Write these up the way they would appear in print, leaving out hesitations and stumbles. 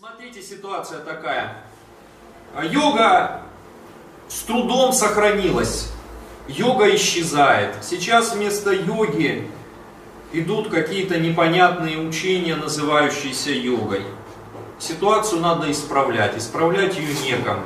Смотрите, ситуация такая. Йога с трудом сохранилась. Йога исчезает. Сейчас вместо йоги идут какие-то непонятные учения, называющиеся йогой. Ситуацию надо исправлять. Исправлять ее некому.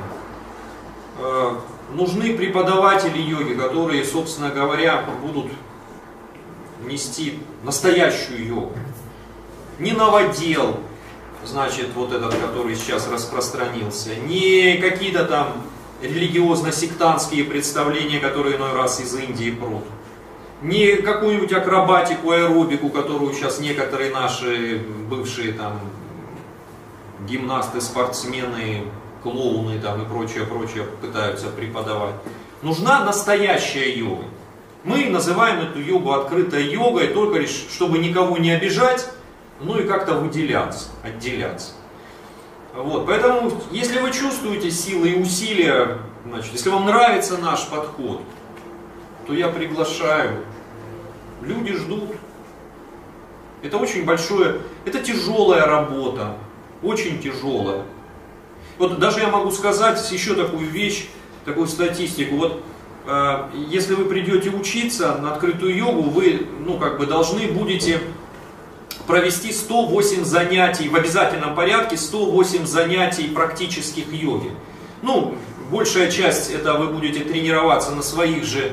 Нужны преподаватели йоги, которые, собственно говоря, будут нести настоящую йогу. Не новодел, значит, вот этот, который сейчас распространился, не какие-то там религиозно-сектантские представления, которые иной раз из Индии прут, не какую-нибудь акробатику, аэробику, которую сейчас некоторые наши бывшие там гимнасты, спортсмены, клоуны там и прочее пытаются преподавать. Нужна настоящая йога. Мы называем эту йогу открытой йогой, только лишь, чтобы никого не обижать, ну и как-то выделяться, отделяться. Вот, поэтому, если вы чувствуете силы и усилия, значит, если вам нравится наш подход, то я приглашаю. Люди ждут. Это очень большое, это тяжелая работа, очень тяжелая. Вот даже я могу сказать еще такую вещь, такую статистику. Вот если вы придете учиться на открытую йогу, вы должны будете провести 108 занятий в обязательном порядке, 108 занятий практических йоги. Ну, большая часть это вы будете тренироваться на своих же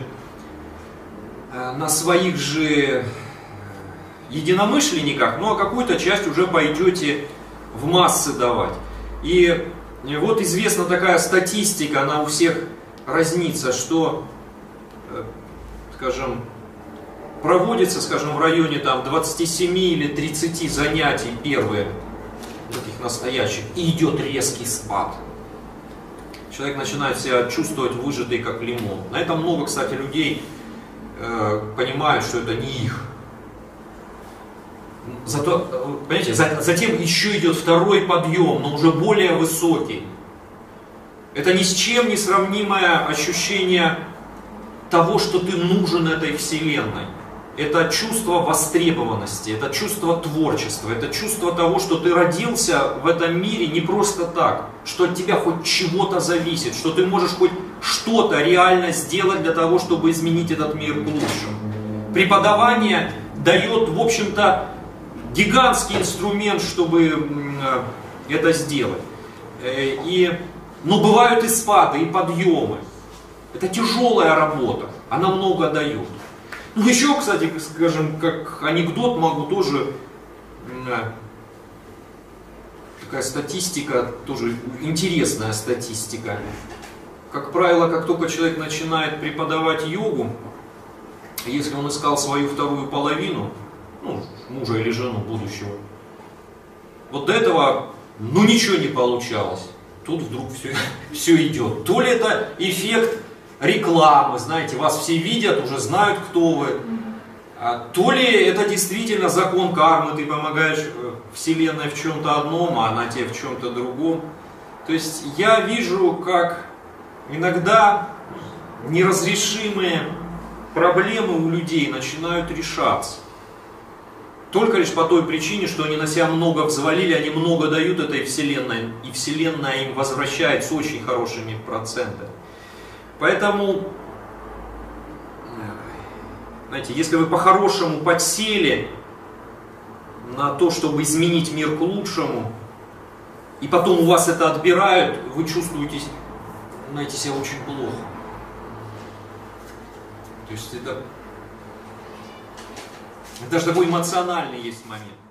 единомышленниках, ну а какую-то часть уже пойдете в массы давать. И вот известна такая статистика, она у всех разнится, что, скажем, проводится, скажем, в районе там 27 или 30 занятий первые, таких настоящих, и идет резкий спад. Человек начинает себя чувствовать выжатый как лимон. На этом много, кстати, людей понимают, что это не их. Зато, понимаете, затем еще идет второй подъем, но уже более высокий. Это ни с чем не сравнимое ощущение того, что ты нужен этой вселенной. Это чувство востребованности, это чувство творчества, это чувство того, что ты родился в этом мире не просто так, что от тебя хоть чего-то зависит, что ты можешь хоть что-то реально сделать для того, чтобы изменить этот мир к лучшему. Преподавание дает, в общем-то, гигантский инструмент, чтобы это сделать. Но бывают и спады, и подъемы. Это тяжелая работа, она много дает. Ну еще, кстати, скажем, как анекдот могу тоже, такая статистика, тоже интересная статистика. Как правило, как только человек начинает преподавать йогу, если он искал свою вторую половину, ну, мужа или жену будущего, вот до этого, ничего не получалось. Тут вдруг все идет. То ли это эффект рекламы, знаете, вас все видят, уже знают, кто вы. То ли это действительно закон кармы, ты помогаешь Вселенной в чем-то одном, а она тебе в чем-то другом. То есть я вижу, как иногда неразрешимые проблемы у людей начинают решаться. Только лишь по той причине, что они на себя много взвалили, они много дают этой Вселенной, и Вселенная им возвращает с очень хорошими процентами. Поэтому, знаете, если вы по-хорошему подсели на то, чтобы изменить мир к лучшему, и потом у вас это отбирают, вы чувствуете, знаете, себя очень плохо. То есть это даже такой эмоциональный есть момент.